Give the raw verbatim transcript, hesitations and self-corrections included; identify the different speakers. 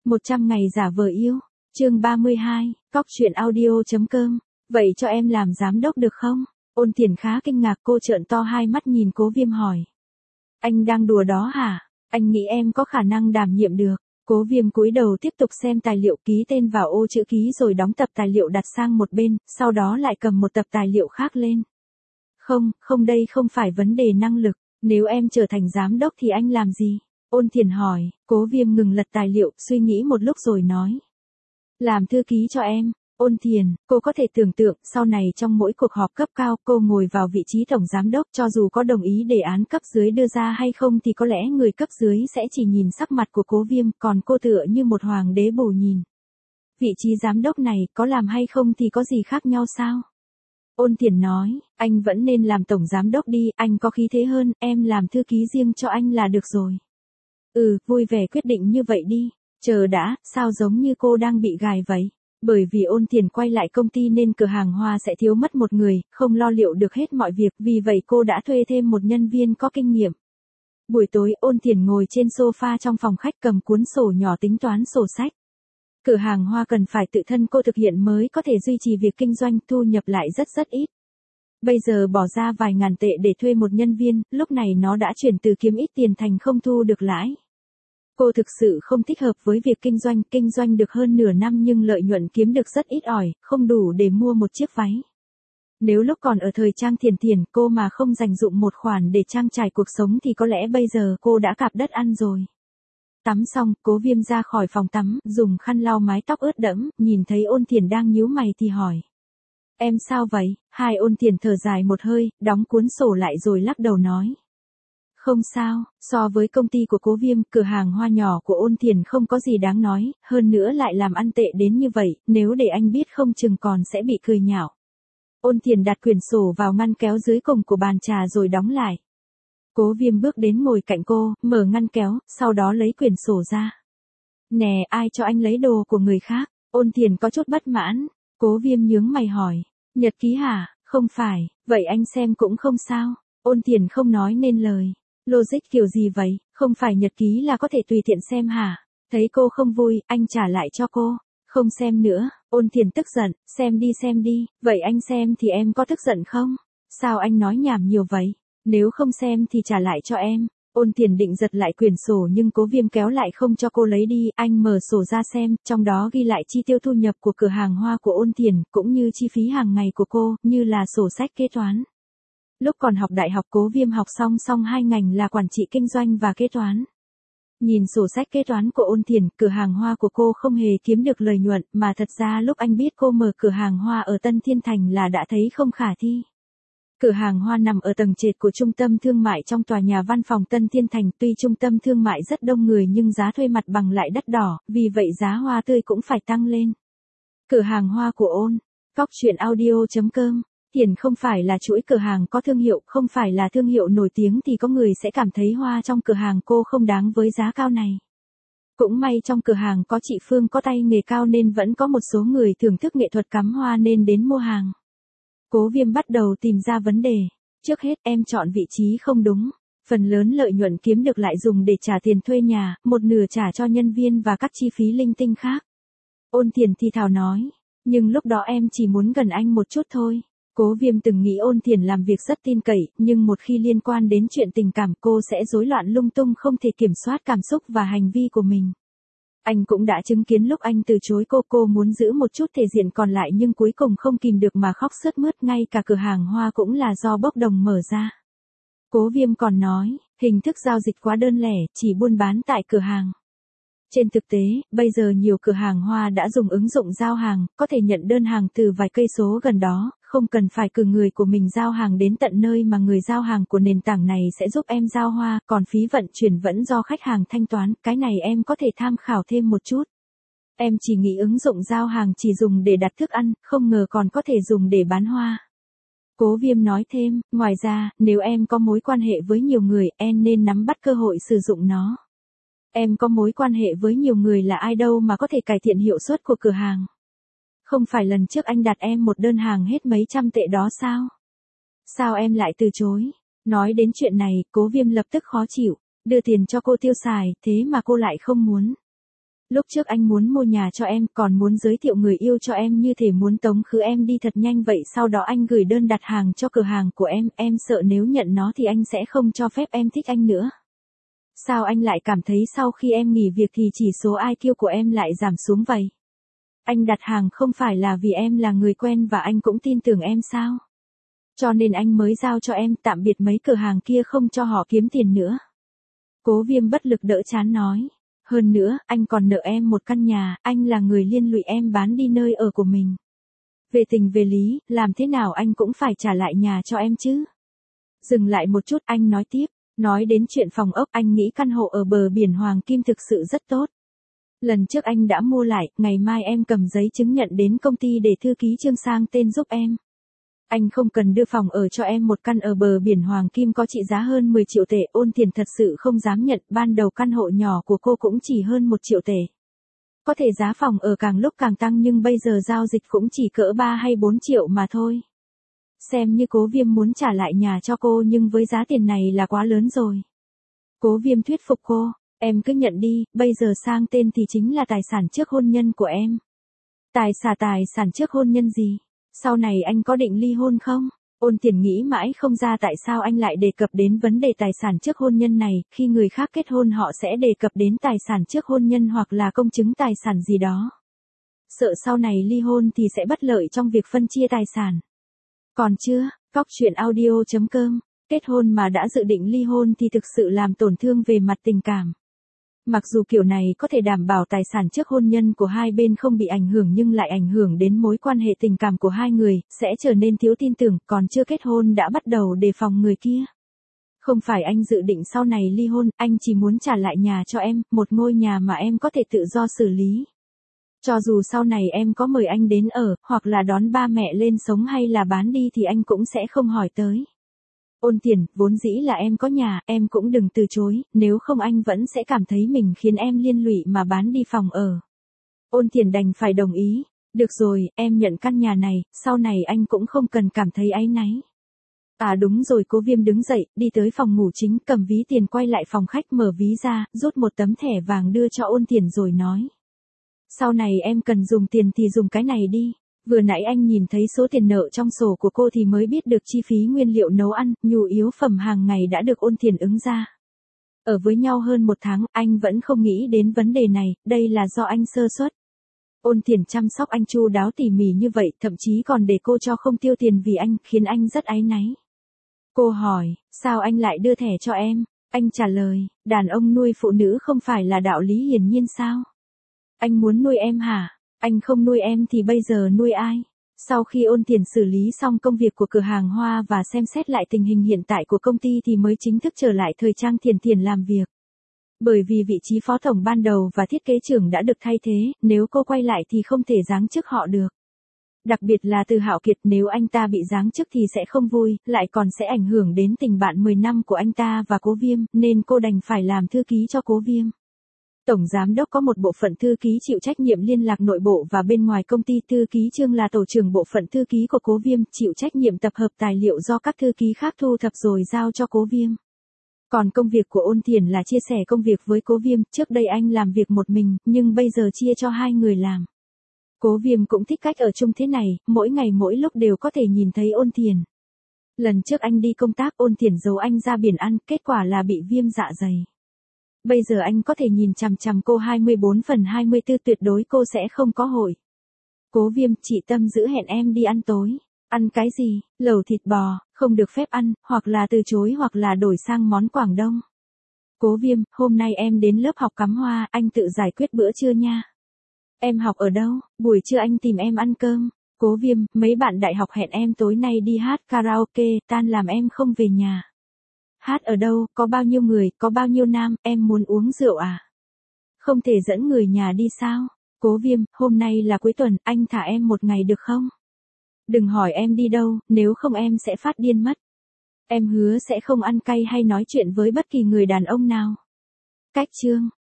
Speaker 1: một trăm ngày giả vờ yêu. Chương ba mươi hai, cóc truyện audio.com. Vậy cho em làm giám đốc được không? Ôn Tiền khá kinh ngạc, cô trợn to hai mắt nhìn Cố Viêm hỏi. Anh đang đùa đó hả? Anh nghĩ em có khả năng đảm nhiệm được? Cố Viêm cúi đầu tiếp tục xem tài liệu, ký tên vào ô chữ ký rồi đóng tập tài liệu đặt sang một bên, sau đó lại cầm một tập tài liệu khác lên. Không, không đây không phải vấn đề năng lực, nếu em trở thành giám đốc thì anh làm gì? Ôn Tiền hỏi. Cố Viêm ngừng lật tài liệu, suy nghĩ một lúc rồi nói. Làm thư ký cho em. Ôn Tiền, cô có thể tưởng tượng, sau này trong mỗi cuộc họp cấp cao, cô ngồi vào vị trí tổng giám đốc, cho dù có đồng ý đề án cấp dưới đưa ra hay không thì có lẽ người cấp dưới sẽ chỉ nhìn sắc mặt của Cố Viêm, còn cô tựa như một hoàng đế bổ nhìn. Vị trí giám đốc này, có làm hay không thì có gì khác nhau sao? Ôn Tiền nói, anh vẫn nên làm tổng giám đốc đi, anh có khí thế hơn, em làm thư ký riêng cho anh là được rồi. Ừ, vui vẻ quyết định như vậy đi. Chờ đã, sao giống như cô đang bị gài vậy? Bởi vì Ôn Tiền quay lại công ty nên cửa hàng hoa sẽ thiếu mất một người, không lo liệu được hết mọi việc, vì vậy cô đã thuê thêm một nhân viên có kinh nghiệm. Buổi tối, Ôn Tiền ngồi trên sofa trong phòng khách cầm cuốn sổ nhỏ tính toán sổ sách. Cửa hàng hoa cần phải tự thân cô thực hiện mới có thể duy trì việc kinh doanh, thu nhập lại rất rất ít. Bây giờ bỏ ra vài ngàn tệ để thuê một nhân viên, lúc này nó đã chuyển từ kiếm ít tiền thành không thu được lãi. Cô thực sự không thích hợp với việc kinh doanh, kinh doanh được hơn nửa năm nhưng lợi nhuận kiếm được rất ít ỏi, không đủ để mua một chiếc váy. Nếu lúc còn ở thời Trang Thiền Thiền cô mà không dành dụm một khoản để trang trải cuộc sống thì có lẽ bây giờ cô đã cạp đất ăn rồi. Tắm xong, Cố Viêm ra khỏi phòng tắm, dùng khăn lau mái tóc ướt đẫm, nhìn thấy Ôn Tiền đang nhíu mày thì hỏi. Em sao vậy? Hai Ôn Tiền thở dài một hơi, đóng cuốn sổ lại rồi lắc đầu nói. Không sao, so với công ty của Cố Viêm, cửa hàng hoa nhỏ của Ôn Tiền không có gì đáng nói, hơn nữa lại làm ăn tệ đến như vậy, nếu để anh biết không chừng còn sẽ bị cười nhạo. Ôn Tiền đặt quyển sổ vào ngăn kéo dưới cùng của bàn trà rồi đóng lại. Cố Viêm bước đến ngồi cạnh cô, mở ngăn kéo, sau đó lấy quyển sổ ra. Nè, ai cho anh lấy đồ của người khác? Ôn Tiền có chút bất mãn. Cố Viêm nhướng mày hỏi. Nhật ký hả? Không phải, vậy anh xem cũng không sao. Ôn Tiền không nói nên lời. Logic kiểu gì vậy, không phải nhật ký là có thể tùy tiện xem hả? Thấy cô không vui, anh trả lại cho cô. Không xem nữa. Ôn Tiền tức giận, xem đi xem đi, vậy anh xem thì em có tức giận không? Sao anh nói nhảm nhiều vậy? Nếu không xem thì trả lại cho em. Ôn Tiền định giật lại quyển sổ nhưng Cố Viêm kéo lại không cho cô lấy đi, anh mở sổ ra xem, trong đó ghi lại chi tiêu thu nhập của cửa hàng hoa của Ôn Tiền, cũng như chi phí hàng ngày của cô, như là sổ sách kế toán. Lúc còn học đại học Cố Viêm học song song hai ngành là quản trị kinh doanh và kế toán. Nhìn sổ sách kế toán của Ôn Tiền, cửa hàng hoa của cô không hề kiếm được lợi nhuận, mà thật ra lúc anh biết cô mở cửa hàng hoa ở Tân Thiên Thành là đã thấy không khả thi. Cửa hàng hoa nằm ở tầng trệt của trung tâm thương mại trong tòa nhà văn phòng Tân Thiên Thành, tuy trung tâm thương mại rất đông người nhưng giá thuê mặt bằng lại đắt đỏ, vì vậy giá hoa tươi cũng phải tăng lên. Cửa hàng hoa của Ôn, cóc truyện audio.com. Tiền không phải là chuỗi cửa hàng có thương hiệu, không phải là thương hiệu nổi tiếng thì có người sẽ cảm thấy hoa trong cửa hàng cô không đáng với giá cao này. Cũng may trong cửa hàng có chị Phương có tay nghề cao nên vẫn có một số người thưởng thức nghệ thuật cắm hoa nên đến mua hàng. Cố Viêm bắt đầu tìm ra vấn đề. Trước hết em chọn vị trí không đúng. Phần lớn lợi nhuận kiếm được lại dùng để trả tiền thuê nhà, một nửa trả cho nhân viên và các chi phí linh tinh khác. Ôn Tiền thì thào nói. Nhưng lúc đó em chỉ muốn gần anh một chút thôi. Cố Viêm từng nghĩ Ôn Tiền làm việc rất tin cậy, nhưng một khi liên quan đến chuyện tình cảm cô sẽ rối loạn lung tung không thể kiểm soát cảm xúc và hành vi của mình. Anh cũng đã chứng kiến lúc anh từ chối cô, cô muốn giữ một chút thể diện còn lại nhưng cuối cùng không kìm được mà khóc sướt mướt, ngay cả cửa hàng hoa cũng là do bốc đồng mở ra. Cố Viêm còn nói, hình thức giao dịch quá đơn lẻ, chỉ buôn bán tại cửa hàng. Trên thực tế, bây giờ nhiều cửa hàng hoa đã dùng ứng dụng giao hàng, có thể nhận đơn hàng từ vài cây số gần đó, không cần phải cử người của mình giao hàng đến tận nơi mà người giao hàng của nền tảng này sẽ giúp em giao hoa, còn phí vận chuyển vẫn do khách hàng thanh toán, cái này em có thể tham khảo thêm một chút. Em chỉ nghĩ ứng dụng giao hàng chỉ dùng để đặt thức ăn, không ngờ còn có thể dùng để bán hoa. Cố Viêm nói thêm, ngoài ra, nếu em có mối quan hệ với nhiều người, em nên nắm bắt cơ hội sử dụng nó. Em có mối quan hệ với nhiều người là ai đâu mà có thể cải thiện hiệu suất của cửa hàng. Không phải lần trước anh đặt em một đơn hàng hết mấy trăm tệ đó sao? Sao em lại từ chối? Nói đến chuyện này, Cố Viêm lập tức khó chịu, đưa tiền cho cô tiêu xài, thế mà cô lại không muốn. Lúc trước anh muốn mua nhà cho em, còn muốn giới thiệu người yêu cho em như thể muốn tống khứ em đi thật nhanh vậy, sau đó anh gửi đơn đặt hàng cho cửa hàng của em, em sợ nếu nhận nó thì anh sẽ không cho phép em thích anh nữa. Sao anh lại cảm thấy sau khi em nghỉ việc thì chỉ số i kiu của em lại giảm xuống vậy? Anh đặt hàng không phải là vì em là người quen và anh cũng tin tưởng em sao? Cho nên anh mới giao cho em, tạm biệt mấy cửa hàng kia không cho họ kiếm tiền nữa. Cố Viêm bất lực đỡ chán nói. Hơn nữa, anh còn nợ em một căn nhà, anh là người liên lụy em bán đi nơi ở của mình. Về tình về lý, làm thế nào anh cũng phải trả lại nhà cho em chứ. Dừng lại một chút, anh nói tiếp. Nói đến chuyện phòng ốc, anh nghĩ căn hộ ở bờ biển Hoàng Kim thực sự rất tốt. Lần trước anh đã mua lại, ngày mai em cầm giấy chứng nhận đến công ty để thư ký Trương sang tên giúp em. Anh không cần đưa phòng ở cho em, một căn ở bờ biển Hoàng Kim có trị giá hơn mười triệu tệ, Ôn Thiển thật sự không dám nhận, ban đầu căn hộ nhỏ của cô cũng chỉ hơn một triệu tệ. Có thể giá phòng ở càng lúc càng tăng nhưng bây giờ giao dịch cũng chỉ cỡ ba hay bốn triệu mà thôi. Xem như Cố Viêm muốn trả lại nhà cho cô nhưng với giá tiền này là quá lớn rồi. Cố Viêm thuyết phục cô, em cứ nhận đi, bây giờ sang tên thì chính là tài sản trước hôn nhân của em. Tài sản tài sản trước hôn nhân gì? Sau này anh có định ly hôn không? Ôn Thiển nghĩ mãi không ra tại sao anh lại đề cập đến vấn đề tài sản trước hôn nhân này, khi người khác kết hôn họ sẽ đề cập đến tài sản trước hôn nhân hoặc là công chứng tài sản gì đó. Sợ sau này ly hôn thì sẽ bất lợi trong việc phân chia tài sản. Còn chưa, cóc truyện audio chấm com, kết hôn mà đã dự định ly hôn thì thực sự làm tổn thương về mặt tình cảm. Mặc dù kiểu này có thể đảm bảo tài sản trước hôn nhân của hai bên không bị ảnh hưởng nhưng lại ảnh hưởng đến mối quan hệ tình cảm của hai người, sẽ trở nên thiếu tin tưởng, còn chưa kết hôn đã bắt đầu đề phòng người kia. Không phải anh dự định sau này ly hôn, anh chỉ muốn trả lại nhà cho em, một ngôi nhà mà em có thể tự do xử lý. Cho dù sau này em có mời anh đến ở, hoặc là đón ba mẹ lên sống hay là bán đi thì anh cũng sẽ không hỏi tới. Ôn Thiển, vốn dĩ là em có nhà, em cũng đừng từ chối, nếu không anh vẫn sẽ cảm thấy mình khiến em liên lụy mà bán đi phòng ở. Ôn Thiển đành phải đồng ý, được rồi, em nhận căn nhà này, sau này anh cũng không cần cảm thấy áy náy. À đúng rồi, Cố Viêm đứng dậy, đi tới phòng ngủ chính, cầm ví tiền quay lại phòng khách mở ví ra, rút một tấm thẻ vàng đưa cho Ôn Thiển rồi nói. Sau này em cần dùng tiền thì dùng cái này đi. Vừa nãy anh nhìn thấy số tiền nợ trong sổ của cô thì mới biết được chi phí nguyên liệu nấu ăn, nhu yếu phẩm hàng ngày đã được Ôn Thiển ứng ra. Ở với nhau hơn một tháng, anh vẫn không nghĩ đến vấn đề này, đây là do anh sơ suất. Ôn Thiển chăm sóc anh chu đáo tỉ mỉ như vậy, thậm chí còn để cô cho không tiêu tiền vì anh, khiến anh rất áy náy. Cô hỏi, sao anh lại đưa thẻ cho em? Anh trả lời, đàn ông nuôi phụ nữ không phải là đạo lý hiển nhiên sao? Anh muốn nuôi em hả? Anh không nuôi em thì bây giờ nuôi ai? Sau khi Ôn Thiển xử lý xong công việc của cửa hàng hoa và xem xét lại tình hình hiện tại của công ty thì mới chính thức trở lại thời trang Thiển Thiển làm việc. Bởi vì vị trí phó tổng ban đầu và thiết kế trưởng đã được thay thế, nếu cô quay lại thì không thể giáng chức họ được. Đặc biệt là Từ Hạo Kiệt, nếu anh ta bị giáng chức thì sẽ không vui, lại còn sẽ ảnh hưởng đến tình bạn mười năm của anh ta và Cố Viêm, nên cô đành phải làm thư ký cho Cố Viêm. Tổng giám đốc có một bộ phận thư ký chịu trách nhiệm liên lạc nội bộ và bên ngoài công ty, thư ký Trương là tổ trưởng bộ phận thư ký của Cố Viêm, chịu trách nhiệm tập hợp tài liệu do các thư ký khác thu thập rồi giao cho Cố Viêm. Còn công việc của Ôn Thiển là chia sẻ công việc với Cố Viêm, trước đây anh làm việc một mình, nhưng bây giờ chia cho hai người làm. Cố Viêm cũng thích cách ở chung thế này, mỗi ngày mỗi lúc đều có thể nhìn thấy Ôn Thiển. Lần trước anh đi công tác, Ôn Thiển giấu anh ra biển ăn, kết quả là bị viêm dạ dày. Bây giờ anh có thể nhìn chằm chằm cô hai mươi bốn phần hai mươi tư, tuyệt đối cô sẽ không có hội. Cố Viêm, chị Tâm giữ hẹn em đi ăn tối. Ăn cái gì? Lẩu thịt bò, không được phép ăn, hoặc là từ chối hoặc là đổi sang món Quảng Đông. Cố Viêm, hôm nay em đến lớp học cắm hoa, anh tự giải quyết bữa trưa nha. Em học ở đâu? Buổi trưa anh tìm em ăn cơm. Cố Viêm, mấy bạn đại học hẹn em tối nay đi hát karaoke, tan làm em không về nhà. Hát ở đâu, có bao nhiêu người, có bao nhiêu nam, em muốn uống rượu à? Không thể dẫn người nhà đi sao? Cố Viêm, hôm nay là cuối tuần, anh thả em một ngày được không? Đừng hỏi em đi đâu, nếu không em sẽ phát điên mất. Em hứa sẽ không ăn cay hay nói chuyện với bất kỳ người đàn ông nào. Cách chương